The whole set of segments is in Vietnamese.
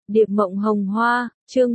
Điệp mộng hồng hoa, chương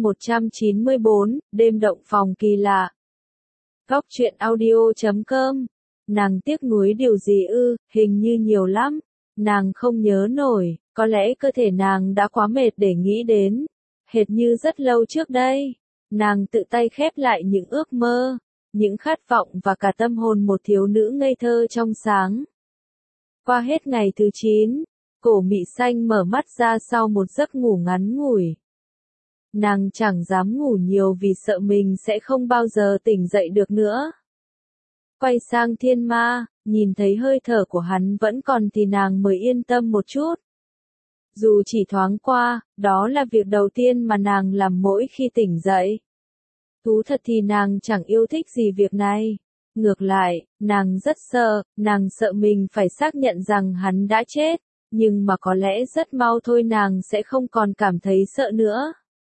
194, đêm động phòng kỳ lạ. Góc truyện audio.com. Nàng tiếc nuối điều gì ư, hình như nhiều lắm. Nàng không nhớ nổi, có lẽ cơ thể nàng đã quá mệt để nghĩ đến. Hệt như rất lâu trước đây, nàng tự tay khép lại những ước mơ, những khát vọng và cả tâm hồn một thiếu nữ ngây thơ trong sáng. Qua hết ngày thứ 9, Cổ Mị Xanh mở mắt ra sau một giấc ngủ ngắn ngủi. Nàng chẳng dám ngủ nhiều vì sợ mình sẽ không bao giờ tỉnh dậy được nữa. Quay sang Thiên Ma, nhìn thấy hơi thở của hắn vẫn còn thì nàng mới yên tâm một chút. Dù chỉ thoáng qua, đó là việc đầu tiên mà nàng làm mỗi khi tỉnh dậy. Thú thật thì nàng chẳng yêu thích gì việc này. Ngược lại, nàng rất sợ, nàng sợ mình phải xác nhận rằng hắn đã chết, nhưng mà có lẽ rất mau thôi nàng sẽ không còn cảm thấy sợ nữa.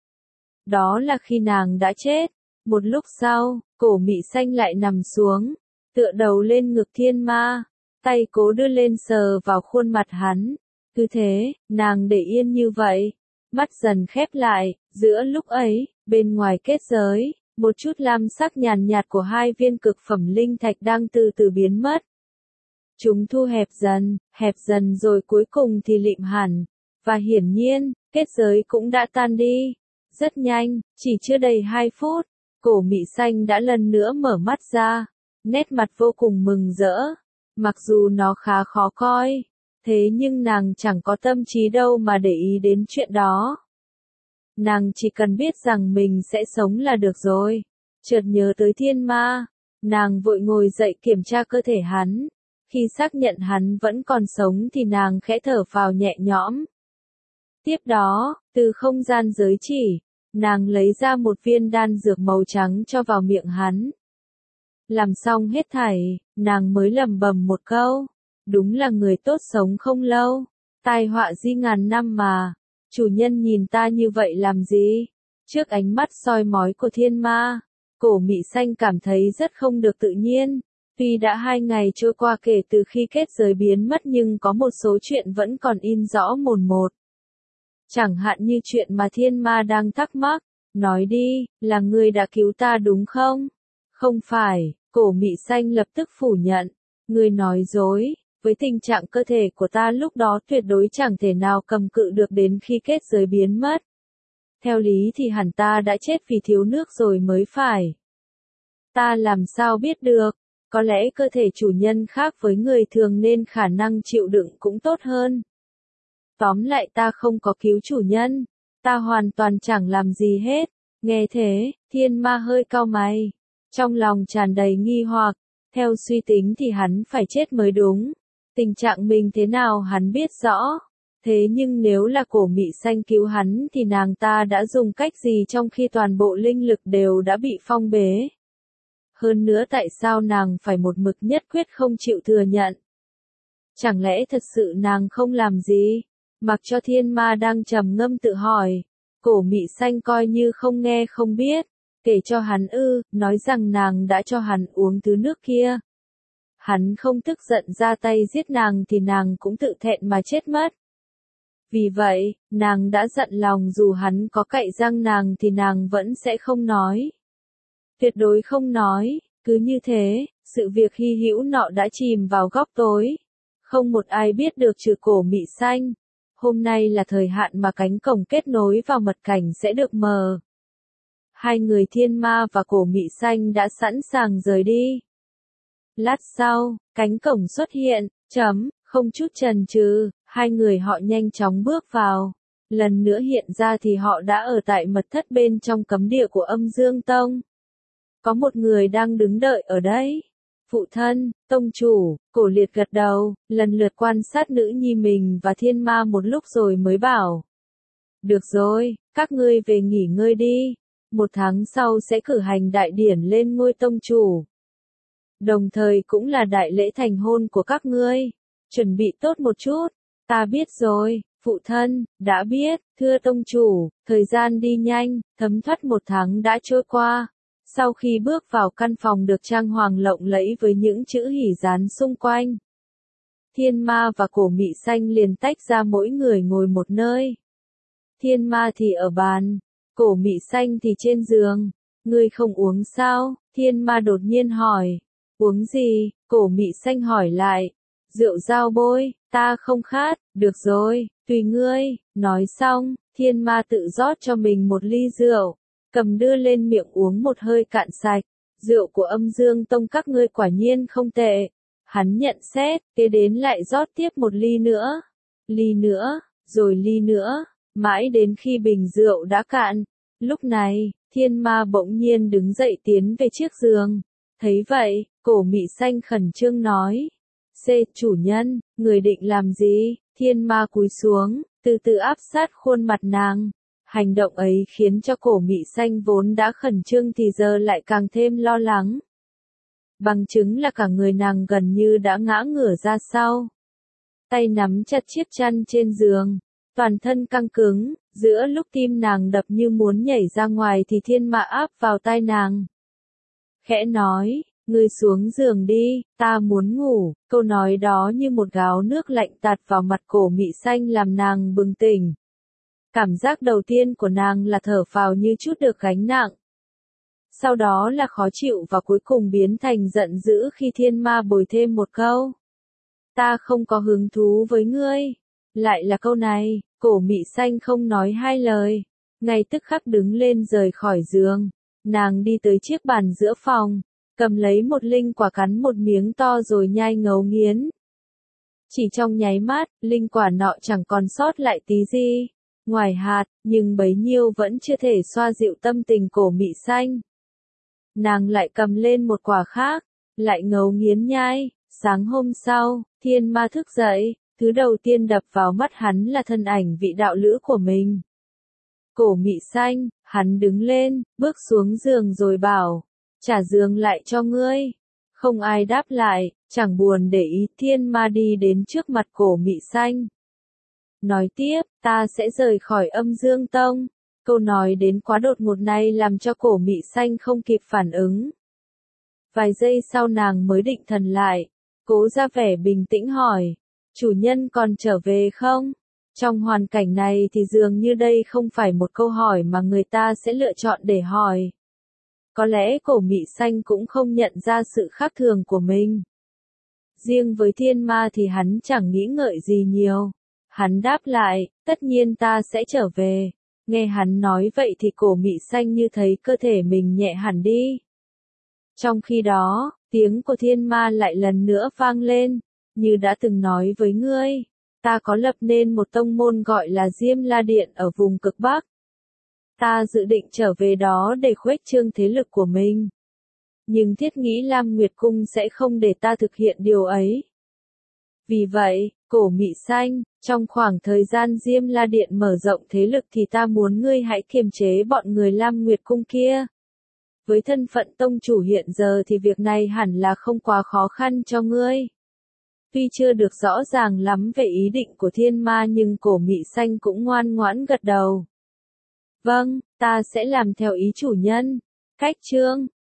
Đó là khi nàng đã chết. Một lúc sau, Cổ Mị Xanh lại nằm xuống, tựa đầu lên ngực Thiên Ma, tay cố đưa lên sờ vào khuôn mặt hắn. Cứ thế, nàng để yên như vậy, mắt dần khép lại, giữa lúc ấy, bên ngoài kết giới, một chút lam sắc nhàn nhạt của hai viên cực phẩm linh thạch đang từ từ biến mất. Chúng thu hẹp dần rồi cuối cùng thì lịm hẳn, và hiển nhiên, kết giới cũng đã tan đi. Rất nhanh, chỉ chưa đầy 2 phút, Cổ Mị Xanh đã lần nữa mở mắt ra, nét mặt vô cùng mừng rỡ. Mặc dù nó khá khó coi, thế nhưng nàng chẳng có tâm trí đâu mà để ý đến chuyện đó. Nàng chỉ cần biết rằng mình sẽ sống là được rồi. Chợt nhớ tới Thiên Ma, nàng vội ngồi dậy kiểm tra cơ thể hắn. Khi xác nhận hắn vẫn còn sống thì nàng khẽ thở phào nhẹ nhõm. Tiếp đó, từ không gian giới chỉ, nàng lấy ra một viên đan dược màu trắng cho vào miệng hắn. Làm xong hết thảy, nàng mới lẩm bẩm một câu. Đúng là người tốt sống không lâu, tai họa di ngàn năm mà. Chủ nhân nhìn ta như vậy làm gì? Trước ánh mắt soi mói của Thiên Ma, Cổ Mị Xanh cảm thấy rất không được tự nhiên. Tuy đã 2 ngày trôi qua kể từ khi kết giới biến mất nhưng có một số chuyện vẫn còn in rõ mồn một. Chẳng hạn như chuyện mà Thiên Ma đang thắc mắc. Nói đi, là ngươi đã cứu ta đúng không? Không phải, Cổ Mị Xanh lập tức phủ nhận. Ngươi nói dối, với tình trạng cơ thể của ta lúc đó tuyệt đối chẳng thể nào cầm cự được đến khi kết giới biến mất. Theo lý thì hẳn ta đã chết vì thiếu nước rồi mới phải. Ta làm sao biết được? Có lẽ cơ thể chủ nhân khác với người thường nên khả năng chịu đựng cũng tốt hơn. Tóm lại ta không có cứu chủ nhân. Ta hoàn toàn chẳng làm gì hết. Nghe thế, Thiên Ma hơi cau mày. Trong lòng tràn đầy nghi hoặc. Theo suy tính thì hắn phải chết mới đúng. Tình trạng mình thế nào hắn biết rõ. Thế nhưng nếu là Cổ Mị Xanh cứu hắn thì nàng ta đã dùng cách gì trong khi toàn bộ linh lực đều đã bị phong bế. Hơn nữa tại sao nàng phải một mực nhất quyết không chịu thừa nhận? Chẳng lẽ thật sự nàng không làm gì? Mặc cho Thiên Ma đang trầm ngâm tự hỏi, Cổ Mị Xanh coi như không nghe không biết, kể cho hắn nói rằng nàng đã cho hắn uống thứ nước kia. Hắn không tức giận ra tay giết nàng thì nàng cũng tự thẹn mà chết mất. Vì vậy, nàng đã giận lòng dù hắn có cạy răng nàng thì nàng vẫn sẽ không nói. Tuyệt đối không nói. Cứ như thế, sự việc hy hữu nọ đã chìm vào góc tối. Không một ai biết được trừ Cổ Mị Xanh. Hôm nay là thời hạn mà cánh cổng kết nối vào mật cảnh sẽ được mở. Hai người Thiên Ma và Cổ Mị Xanh đã sẵn sàng rời đi. Lát sau, cánh cổng xuất hiện, không chút chần chừ, hai người họ nhanh chóng bước vào. Lần nữa hiện ra thì họ đã ở tại mật thất bên trong cấm địa của Âm Dương Tông. Có một người đang đứng đợi ở đấy. Phụ thân, tông chủ, Cổ Liệt gật đầu, lần lượt quan sát nữ nhi mình và Thiên Ma một lúc rồi mới bảo. Được rồi, các ngươi về nghỉ ngơi đi. 1 tháng sau sẽ cử hành đại điển lên ngôi tông chủ. Đồng thời cũng là đại lễ thành hôn của các ngươi. Chuẩn bị tốt một chút. Ta biết rồi, phụ thân, đã biết, thưa tông chủ. Thời gian đi nhanh, thấm thoát 1 tháng đã trôi qua. Sau khi bước vào căn phòng được trang hoàng lộng lẫy với những chữ hỉ dán xung quanh, Thiên Ma và Cổ Mị Xanh liền tách ra mỗi người ngồi một nơi. Thiên ma thì ở bàn, cổ mị xanh thì trên giường. Ngươi không uống sao? Thiên ma đột nhiên hỏi. Uống gì? Cổ mị xanh hỏi lại. Rượu dao bôi, ta không khát, được rồi, tùy ngươi. Nói xong, thiên ma tự rót cho mình một ly rượu, cầm đưa lên miệng uống một hơi cạn sạch. Rượu của Âm Dương Tông các ngươi quả nhiên không tệ. Hắn nhận xét, kế đến lại rót tiếp một ly nữa. Ly nữa, rồi ly nữa, mãi đến khi bình rượu đã cạn. Lúc này, thiên ma bỗng nhiên đứng dậy tiến về chiếc giường. Thấy vậy, cổ mị xanh khẩn trương nói. Chủ nhân, người định làm gì? Thiên ma cúi xuống, từ từ áp sát khuôn mặt nàng. Hành động ấy khiến cho cổ mị xanh vốn đã khẩn trương thì giờ lại càng thêm lo lắng. Bằng chứng là cả người nàng gần như đã ngã ngửa ra sau. Tay nắm chặt chiếc chăn trên giường, toàn thân căng cứng, giữa lúc tim nàng đập như muốn nhảy ra ngoài thì thiên ma áp vào tai nàng. Khẽ nói, ngươi xuống giường đi, ta muốn ngủ. Câu nói đó như một gáo nước lạnh tạt vào mặt cổ mị xanh làm nàng bừng tỉnh. Cảm giác đầu tiên của nàng là thở phào như chút được gánh nặng. Sau đó là khó chịu và cuối cùng biến thành giận dữ khi thiên ma bồi thêm một câu. Ta không có hứng thú với ngươi. Lại là câu này, cổ mị xanh không nói hai lời. Ngay tức khắc đứng lên rời khỏi giường. Nàng đi tới chiếc bàn giữa phòng, cầm lấy một linh quả cắn một miếng to rồi nhai ngấu nghiến. Chỉ trong nháy mắt, linh quả nọ chẳng còn sót lại tí gì. Ngoài hạt, nhưng bấy nhiêu vẫn chưa thể xoa dịu tâm tình cổ mị xanh. Nàng lại cầm lên một quả khác, lại ngấu nghiến nhai. Sáng hôm sau, thiên ma thức dậy, thứ đầu tiên đập vào mắt hắn là thân ảnh vị đạo lữ của mình. Cổ mị xanh, hắn đứng lên, bước xuống giường rồi bảo, trả giường lại cho ngươi. Không ai đáp lại, chẳng buồn để ý, thiên ma đi đến trước mặt cổ mị xanh. Nói tiếp, ta sẽ rời khỏi Âm Dương Tông. Câu nói đến quá đột ngột này làm cho cổ mị xanh không kịp phản ứng. Vài giây sau nàng mới định thần lại, cố ra vẻ bình tĩnh hỏi, chủ nhân còn trở về không? Trong hoàn cảnh này thì dường như đây không phải một câu hỏi mà người ta sẽ lựa chọn để hỏi. Có lẽ cổ mị xanh cũng không nhận ra sự khác thường của mình. Riêng với thiên ma thì hắn chẳng nghĩ ngợi gì nhiều. Hắn đáp lại, tất nhiên ta sẽ trở về. Nghe hắn nói vậy thì cổ mị xanh như thấy cơ thể mình nhẹ hẳn đi. Trong khi đó, tiếng của thiên ma lại lần nữa vang lên, như đã từng nói với ngươi. Ta có lập nên một tông môn gọi là Diêm La Điện ở vùng cực Bắc. Ta dự định trở về đó để khuếch trương thế lực của mình. Nhưng thiết nghĩ Lam Nguyệt Cung sẽ không để ta thực hiện điều ấy. Vì vậy, cổ mị xanh, trong khoảng thời gian Diêm La Điện mở rộng thế lực thì ta muốn ngươi hãy kiềm chế bọn người Lam Nguyệt Cung kia. Với thân phận tông chủ hiện giờ thì việc này hẳn là không quá khó khăn cho ngươi. Tuy chưa được rõ ràng lắm về ý định của thiên ma nhưng cổ mị xanh cũng ngoan ngoãn gật đầu. Vâng, ta sẽ làm theo ý chủ nhân. Cách chương